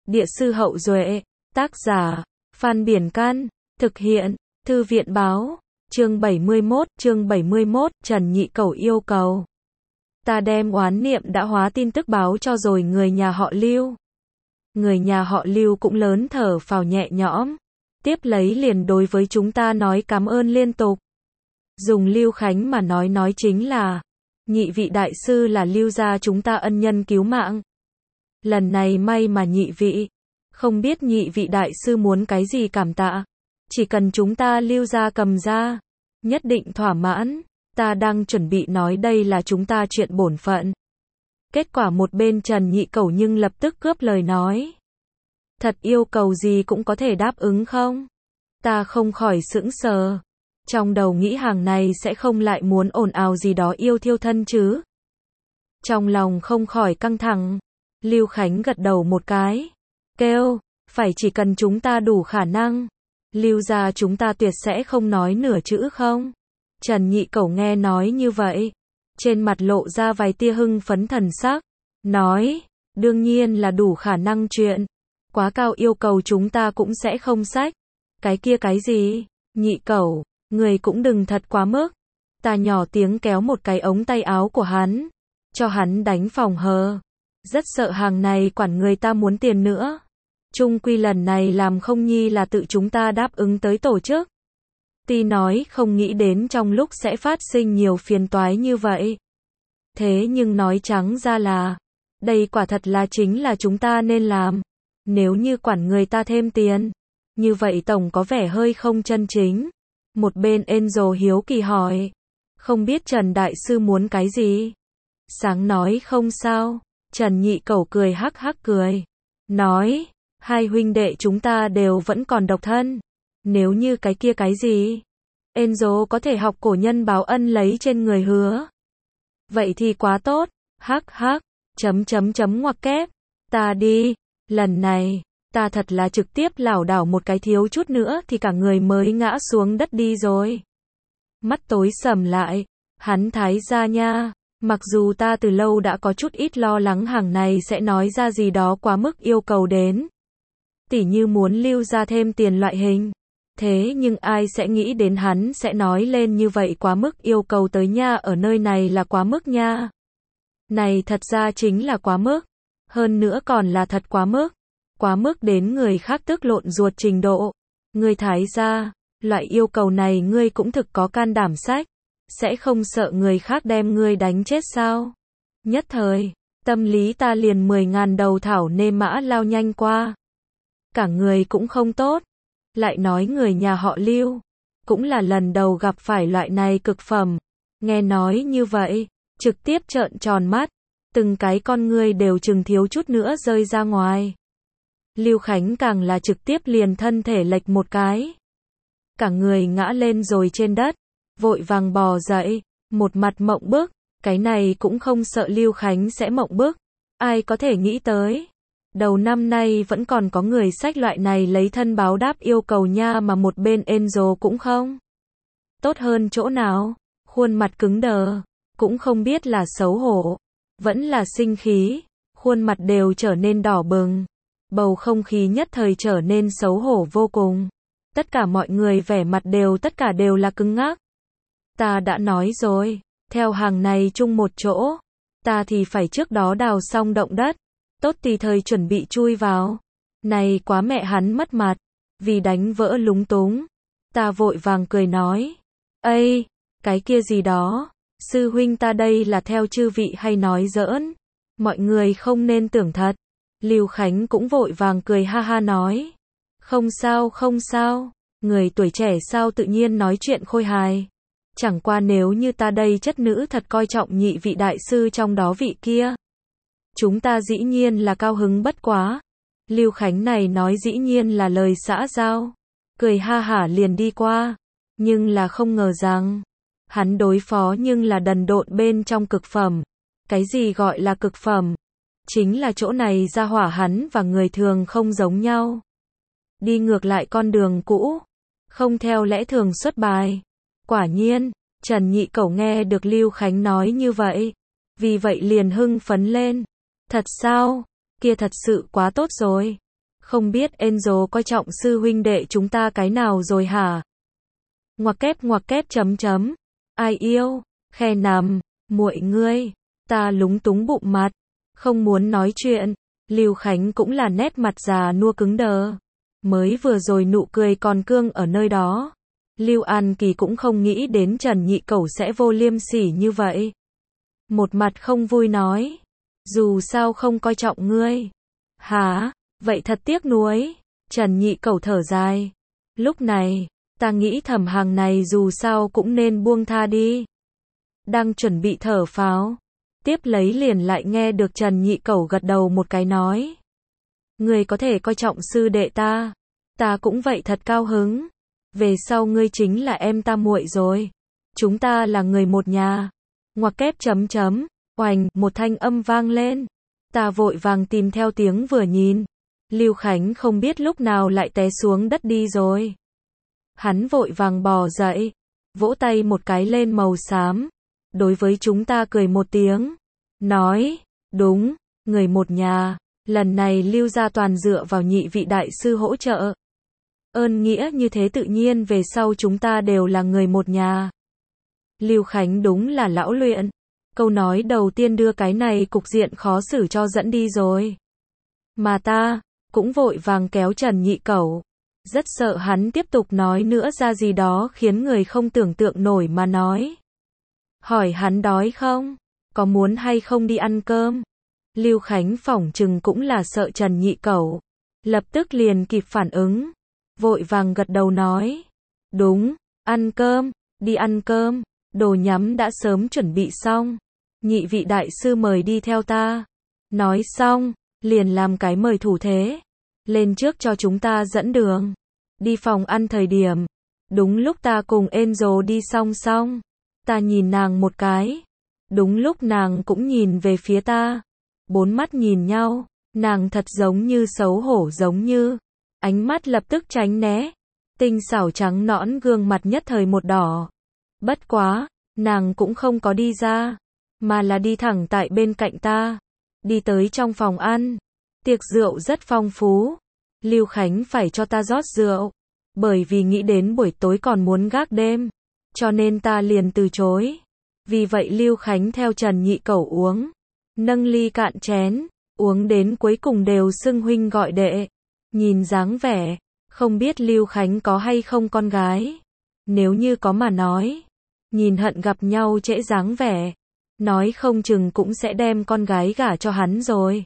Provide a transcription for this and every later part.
Địa sư Hậu Duệ, tác giả, Phan Biển Can, thực hiện, Thư viện Báo, chương 71, Trần Nhị Cẩu yêu cầu. Ta đem oán niệm đã hóa tin tức báo cho rồi người nhà họ Lưu. Người nhà họ Lưu cũng lớn thở phào nhẹ nhõm, tiếp lấy liền đối với chúng ta nói cảm ơn liên tục. Dùng Lưu Khánh mà nói chính là, nhị vị đại sư là Lưu gia chúng ta ân nhân cứu mạng. Lần này may mà nhị vị, không biết nhị vị đại sư muốn cái gì cảm tạ, chỉ cần chúng ta Lưu gia cầm ra, nhất định thỏa mãn. Ta đang chuẩn bị nói đây là chúng ta chuyện bổn phận. Kết quả một bên Trần Nhị Cẩu nhưng lập tức cướp lời nói. Thật yêu cầu gì cũng có thể đáp ứng không? Ta không khỏi sững sờ. Trong đầu nghĩ hàng này sẽ không lại muốn ồn ào gì đó yêu thiêu thân chứ. Trong lòng không khỏi căng thẳng. Lưu Khánh gật đầu một cái. Kêu, phải chỉ cần chúng ta đủ khả năng. Lưu gia chúng ta tuyệt sẽ không nói nửa chữ không? Trần Nhị Cẩu nghe nói như vậy, trên mặt lộ ra vài tia hưng phấn thần sắc, nói, đương nhiên là đủ khả năng chuyện, quá cao yêu cầu chúng ta cũng sẽ không xách. Cái kia cái gì? Nhị Cẩu, người cũng đừng thật quá mức. Ta nhỏ tiếng kéo một cái ống tay áo của hắn, cho hắn đánh phòng hờ. Rất sợ hàng này quản người ta muốn tiền nữa. Chung quy lần này làm không nhi là tự chúng ta đáp ứng tới tổ chức. Ti nói không nghĩ đến trong lúc sẽ phát sinh nhiều phiền toái như vậy. Thế nhưng nói trắng ra là, đây quả thật là chính là chúng ta nên làm. Nếu như quản người ta thêm tiền, như vậy tổng có vẻ hơi không chân chính. Một bên Angel hiếu kỳ hỏi, không biết Trần Đại Sư muốn cái gì? Sáng nói không sao, Trần Nhị Cẩu cười hắc hắc cười. Nói, hai huynh đệ chúng ta đều vẫn còn độc thân. Nếu như cái kia cái gì? Angel có thể học cổ nhân báo ân lấy trên người hứa. Vậy thì quá tốt, hắc hắc, ngoặc kép. Ta đi, lần này, ta thật là trực tiếp lảo đảo một cái thiếu chút nữa thì cả người mới ngã xuống đất đi rồi. Mắt tối sầm lại, hắn thái ra nha, mặc dù ta từ lâu đã có chút ít lo lắng hàng này sẽ nói ra gì đó quá mức yêu cầu đến. Tỉ như muốn Lưu ra thêm tiền loại hình. Thế nhưng ai sẽ nghĩ đến hắn sẽ nói lên như vậy quá mức yêu cầu tới nha, ở nơi này là quá mức nha. Này thật ra chính là quá mức. Hơn nữa còn là thật quá mức. Quá mức đến người khác tức lộn ruột trình độ. Ngươi thái ra, loại yêu cầu này ngươi cũng thực có can đảm sách. Sẽ không sợ người khác đem ngươi đánh chết sao? Nhất thời, tâm lý ta liền 10.000 đầu thảo nê mã lao nhanh qua. Cả người cũng không tốt. Lại nói người nhà họ Lưu, cũng là lần đầu gặp phải loại này cực phẩm. Nghe nói như vậy, trực tiếp trợn tròn mắt, từng cái con ngươi đều chừng thiếu chút nữa rơi ra ngoài. Lưu Khánh càng là trực tiếp liền thân thể lệch một cái. Cả người ngã lên rồi trên đất, vội vàng bò dậy, một mặt mộng bức, cái này cũng không sợ Lưu Khánh sẽ mộng bức. Ai có thể nghĩ tới. Đầu năm nay vẫn còn có người sách loại này lấy thân báo đáp yêu cầu nha, mà một bên Angel cũng không tốt hơn chỗ nào, khuôn mặt cứng đờ, cũng không biết là xấu hổ, vẫn là sinh khí, khuôn mặt đều trở nên đỏ bừng, bầu không khí nhất thời trở nên xấu hổ vô cùng. Tất cả mọi người vẻ mặt tất cả đều là cứng ngắc. Ta đã nói rồi, theo hàng này chung một chỗ, ta thì phải trước đó đào xong động đất. Tốt thì thời chuẩn bị chui vào. Này quá mẹ hắn mất mặt. Vì đánh vỡ lúng túng. Ta vội vàng cười nói. Ây, cái kia gì đó. Sư huynh ta đây là theo chư vị hay nói giỡn. Mọi người không nên tưởng thật. Lưu Khánh cũng vội vàng cười ha ha nói. Không sao không sao. Người tuổi trẻ sao tự nhiên nói chuyện khôi hài. Chẳng qua nếu như ta đây chất nữ thật coi trọng nhị vị đại sư trong đó vị kia. Chúng ta dĩ nhiên là cao hứng bất quá. Lưu Khánh này nói dĩ nhiên là lời xã giao. Cười ha hả liền đi qua. Nhưng là không ngờ rằng, hắn đối phó nhưng là đần độn bên trong cực phẩm. Cái gì gọi là cực phẩm? Chính là chỗ này ra hỏa hắn và người thường không giống nhau. Đi ngược lại con đường cũ. Không theo lẽ thường xuất bài. Quả nhiên, Trần Nhị Cẩu nghe được Lưu Khánh nói như vậy. Vì vậy liền hưng phấn lên. Thật sao? Kia thật sự quá tốt rồi. Không biết Angel coi trọng sư huynh đệ chúng ta cái nào rồi hả? Ngoặc kép chấm chấm. Ai yêu? Khe nằm. Muội ngươi. Ta lúng túng bụng mặt. Không muốn nói chuyện. Lưu Khánh cũng là nét mặt già nua cứng đờ. Mới vừa rồi nụ cười còn cương ở nơi đó. Lưu An Kỳ cũng không nghĩ đến Trần Nhị Cẩu sẽ vô liêm sỉ như vậy. Một mặt không vui nói. Dù sao không coi trọng ngươi. Hả? Vậy thật tiếc nuối. Trần Nhị Cẩu thở dài. Lúc này, ta nghĩ thẩm hàng này dù sao cũng nên buông tha đi. Đang chuẩn bị thở phào. Tiếp lấy liền lại nghe được Trần Nhị Cẩu gật đầu một cái nói. Ngươi có thể coi trọng sư đệ ta. Ta cũng vậy thật cao hứng. Về sau ngươi chính là em ta muội rồi. Chúng ta là người một nhà. Ngoặc kép chấm chấm. Oành, một thanh âm vang lên. Ta vội vàng tìm theo tiếng vừa nhìn. Lưu Khánh không biết lúc nào lại té xuống đất đi rồi. Hắn vội vàng bò dậy. Vỗ tay một cái lên màu xám. Đối với chúng ta cười một tiếng. Nói, đúng, người một nhà. Lần này Lưu gia toàn dựa vào nhị vị đại sư hỗ trợ. Ơn nghĩa như thế tự nhiên về sau chúng ta đều là người một nhà. Lưu Khánh đúng là lão luyện. Câu nói đầu tiên đưa cái này cục diện khó xử cho dẫn đi rồi. Mà ta, cũng vội vàng kéo Trần Nhị Cẩu. Rất sợ hắn tiếp tục nói nữa ra gì đó khiến người không tưởng tượng nổi mà nói. Hỏi hắn đói không? Có muốn hay không đi ăn cơm? Lưu Khánh phỏng chừng cũng là sợ Trần Nhị Cẩu. Lập tức liền kịp phản ứng. Vội vàng gật đầu nói. Đúng, ăn cơm, đi ăn cơm. Đồ nhắm đã sớm chuẩn bị xong. Nhị vị đại sư mời đi theo ta. Nói xong, liền làm cái mời thủ thế. Lên trước cho chúng ta dẫn đường. Đi phòng ăn thời điểm. Đúng lúc ta cùng Angel đi xong. Ta nhìn nàng một cái. Đúng lúc nàng cũng nhìn về phía ta. Bốn mắt nhìn nhau. Nàng thật giống như xấu hổ giống như. Ánh mắt lập tức tránh né. Tinh xảo trắng nõn gương mặt nhất thời một đỏ. Bất quá, nàng cũng không có đi ra. Mà là đi thẳng tại bên cạnh ta. Đi tới trong phòng ăn. Tiệc rượu rất phong phú. Lưu Khánh phải cho ta rót rượu. Bởi vì nghĩ đến buổi tối còn muốn gác đêm. Cho nên ta liền từ chối. Vì vậy Lưu Khánh theo Trần Nhị Cẩu uống. Nâng ly cạn chén. Uống đến cuối cùng đều xưng huynh gọi đệ. Nhìn dáng vẻ. Không biết Lưu Khánh có hay không con gái. Nếu như có mà nói. Nhìn hận gặp nhau trễ dáng vẻ. Nói không chừng cũng sẽ đem con gái gả cho hắn rồi.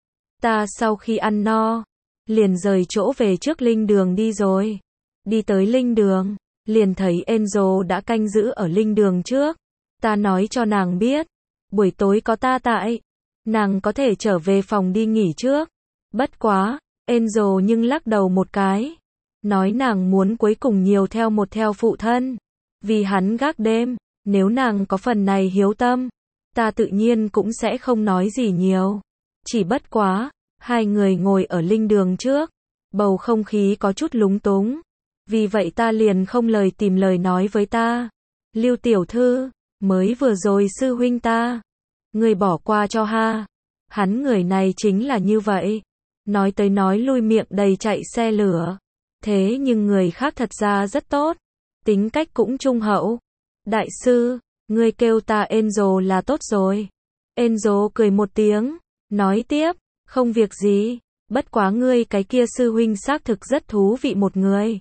Ta sau khi ăn no. Liền rời chỗ về trước linh đường đi rồi. Đi tới linh đường. Liền thấy Angel đã canh giữ ở linh đường trước. Ta nói cho nàng biết. Buổi tối có ta tại. Nàng có thể trở về phòng đi nghỉ trước. Bất quá. Angel nhưng lắc đầu một cái. Nói nàng muốn cuối cùng nhiều theo phụ thân. Vì hắn gác đêm. Nếu nàng có phần này hiếu tâm. Ta tự nhiên cũng sẽ không nói gì nhiều. Chỉ bất quá. Hai người ngồi ở linh đường trước. Bầu không khí có chút lúng túng. Vì vậy ta liền không lời tìm lời nói với ta. Lưu tiểu thư. Mới vừa rồi sư huynh ta. Người bỏ qua cho ha. Hắn người này chính là như vậy. Nói tới nói lui miệng đầy chạy xe lửa. Thế nhưng người khác thật ra rất tốt. Tính cách cũng trung hậu. Đại sư, ngươi kêu ta Angel là tốt rồi. Angel cười một tiếng. Nói tiếp, không việc gì. Bất quá ngươi cái kia sư huynh xác thực rất thú vị một người.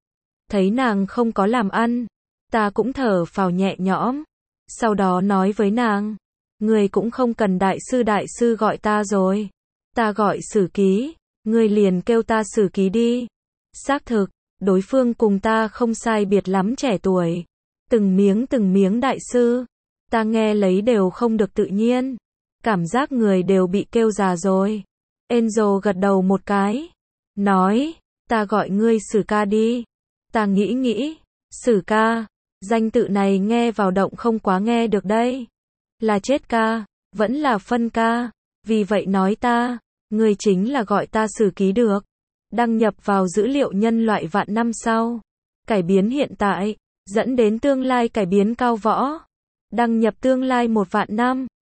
Thấy nàng không có làm ăn. Ta cũng thở phào nhẹ nhõm. Sau đó nói với nàng. Ngươi cũng không cần đại sư gọi ta rồi. Ta gọi Sử Ký. Ngươi liền kêu ta Sử Ký đi. Xác thực, đối phương cùng ta không sai biệt lắm trẻ tuổi. Từng miếng đại sư. Ta nghe lấy đều không được tự nhiên. Cảm giác người đều bị kêu già rồi. Angel gật đầu một cái. Nói, ta gọi ngươi Sử ca đi. Ta nghĩ, Sử ca. Danh tự này nghe vào động không quá nghe được đây. Là chết ca, vẫn là phân ca. Vì vậy nói ta, ngươi chính là gọi ta Sử Ký được. Đăng nhập vào dữ liệu nhân loại vạn năm sau. Cải biến hiện tại, dẫn đến tương lai cải biến cao võ. Đăng nhập tương lai 1 vạn năm.